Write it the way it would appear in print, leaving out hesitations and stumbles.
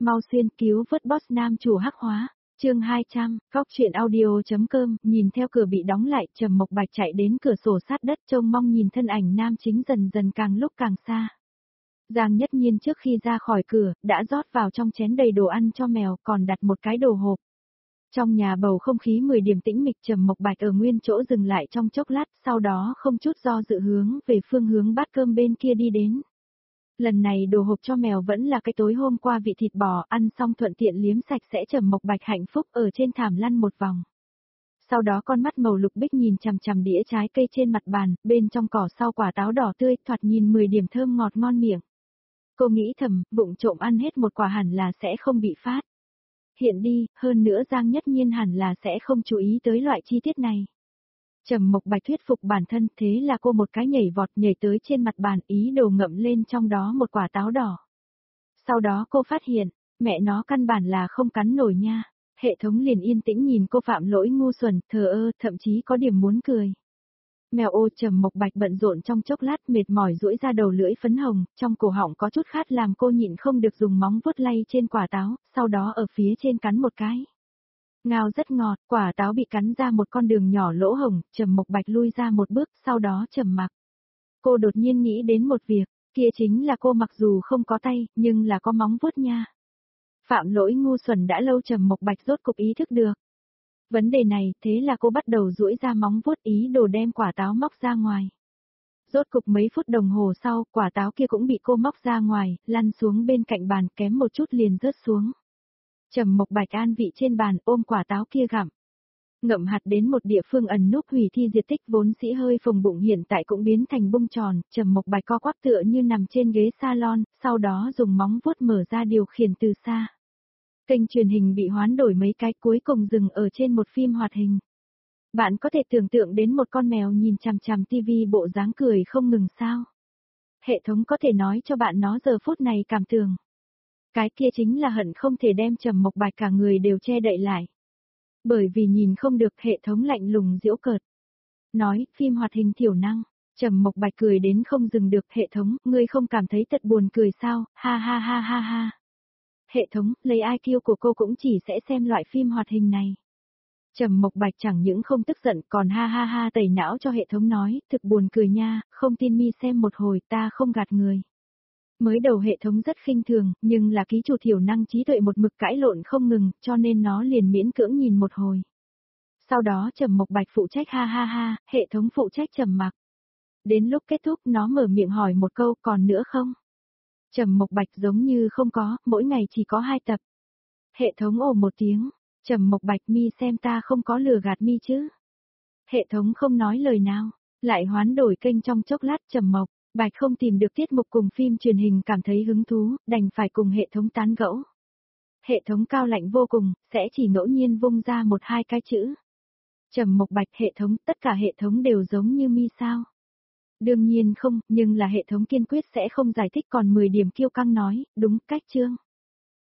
Mau xuyên cứu vớt boss nam chủ hắc hóa. Chương 200, góc truyện audio.com, nhìn theo cửa bị đóng lại, Trầm Mộc Bạch chạy đến cửa sổ sát đất trông mong nhìn thân ảnh nam chính dần dần càng lúc càng xa. Giang Nhất Nhiên trước khi ra khỏi cửa, đã rót vào trong chén đầy đồ ăn cho mèo, còn đặt một cái đồ hộp. Trong nhà bầu không khí 10 điểm tĩnh mịch, Trầm Mộc Bạch ở nguyên chỗ dừng lại trong chốc lát, sau đó không chút do dự hướng về phương hướng bát cơm bên kia đi đến. Lần này đồ hộp cho mèo vẫn là cái tối hôm qua vị thịt bò, ăn xong thuận tiện liếm sạch sẽ. Trầm Mộc Bạch hạnh phúc ở trên thảm lăn một vòng. Sau đó con mắt màu lục bích nhìn chằm chằm đĩa trái cây trên mặt bàn, bên trong cỏ sau quả táo đỏ tươi, thoạt nhìn 10 điểm thơm ngọt ngon miệng. Cô nghĩ thầm, vụng trộm ăn hết một quả hẳn là sẽ không bị phát hiện đi, hơn nữa Giang Nhất Nhiên hẳn là sẽ không chú ý tới loại chi tiết này. Trầm Mộc Bạch thuyết phục bản thân, thế là cô một cái nhảy vọt nhảy tới trên mặt bàn, ý đồ ngậm lên trong đó một quả táo đỏ. Sau đó cô phát hiện, mẹ nó căn bản là không cắn nổi nha. Hệ thống liền yên tĩnh nhìn cô phạm lỗi ngu xuẩn, thờ ơ, thậm chí có điểm muốn cười. Mèo ô. Trầm Mộc Bạch bận rộn trong chốc lát, mệt mỏi duỗi ra đầu lưỡi phấn hồng, trong cổ họng có chút khát làm cô nhịn không được dùng móng vuốt lay trên quả táo, sau đó ở phía trên cắn một cái. Ngao rất ngọt, quả táo bị cắn ra một con đường nhỏ lỗ hổng, Trầm Mộc Bạch lui ra một bước, sau đó trầm mặc. Cô đột nhiên nghĩ đến một việc, kia chính là cô mặc dù không có tay, nhưng là có móng vuốt nha. Phạm lỗi ngu xuẩn đã lâu, Trầm Mộc Bạch rốt cục ý thức được vấn đề này, thế là cô bắt đầu duỗi ra móng vuốt ý đồ đem quả táo móc ra ngoài. Rốt cục mấy phút đồng hồ sau, quả táo kia cũng bị cô móc ra ngoài, lăn xuống bên cạnh bàn, kém một chút liền rớt xuống. Trầm Mộc Bạch an vị trên bàn, ôm quả táo kia gặm. Ngậm hạt đến một địa phương ẩn núp hủy thi diệt tích vốn dĩ hơi phồng bụng hiện tại cũng biến thành bung tròn, Trầm Mộc Bạch co quắp tựa như nằm trên ghế salon, sau đó dùng móng vuốt mở ra điều khiển từ xa. Kênh truyền hình bị hoán đổi mấy cái, cuối cùng dừng ở trên một phim hoạt hình. Bạn có thể tưởng tượng đến một con mèo nhìn chằm chằm tivi bộ dáng cười không ngừng sao? Hệ thống có thể nói cho bạn nó giờ phút này cảm tưởng. Cái kia chính là hận không thể đem Trầm Mộc Bạch cả người đều che đậy lại. Bởi vì nhìn không được, hệ thống lạnh lùng giễu cợt. Nói, phim hoạt hình thiểu năng. Trầm Mộc Bạch cười đến không dừng được. Hệ thống, ngươi không cảm thấy thật buồn cười sao? Ha ha ha ha ha. Hệ thống, lấy IQ của cô cũng chỉ sẽ xem loại phim hoạt hình này. Trầm Mộc Bạch chẳng những không tức giận còn ha ha ha tẩy não cho hệ thống nói, thực buồn cười nha, không tin mi xem một hồi, ta không gạt người. Mới đầu hệ thống rất khinh thường, nhưng là ký chủ thiểu năng trí tuệ một mực cãi lộn không ngừng, cho nên nó liền miễn cưỡng nhìn một hồi. Sau đó Trầm Mộc Bạch phụ trách ha ha ha, hệ thống phụ trách trầm mặc. Đến lúc kết thúc nó mở miệng hỏi một câu, còn nữa không? Trầm Mộc Bạch giống như không có, mỗi ngày chỉ có 2 tập. Hệ thống ồ một tiếng, Trầm Mộc Bạch mi xem ta không có lừa gạt mi chứ. Hệ thống không nói lời nào, lại hoán đổi kênh trong chốc lát. Trầm Mộc Bạch không tìm được tiết mục cùng phim truyền hình cảm thấy hứng thú, đành phải cùng hệ thống tán gẫu. Hệ thống cao lạnh vô cùng, sẽ chỉ ngẫu nhiên vung ra 1-2 cái chữ. Trầm Mộc Bạch, hệ thống, tất cả hệ thống đều giống như mi sao? Đương nhiên không, nhưng là hệ thống kiên quyết sẽ không giải thích, còn 10 điểm kiêu căng nói, đúng, cách chương.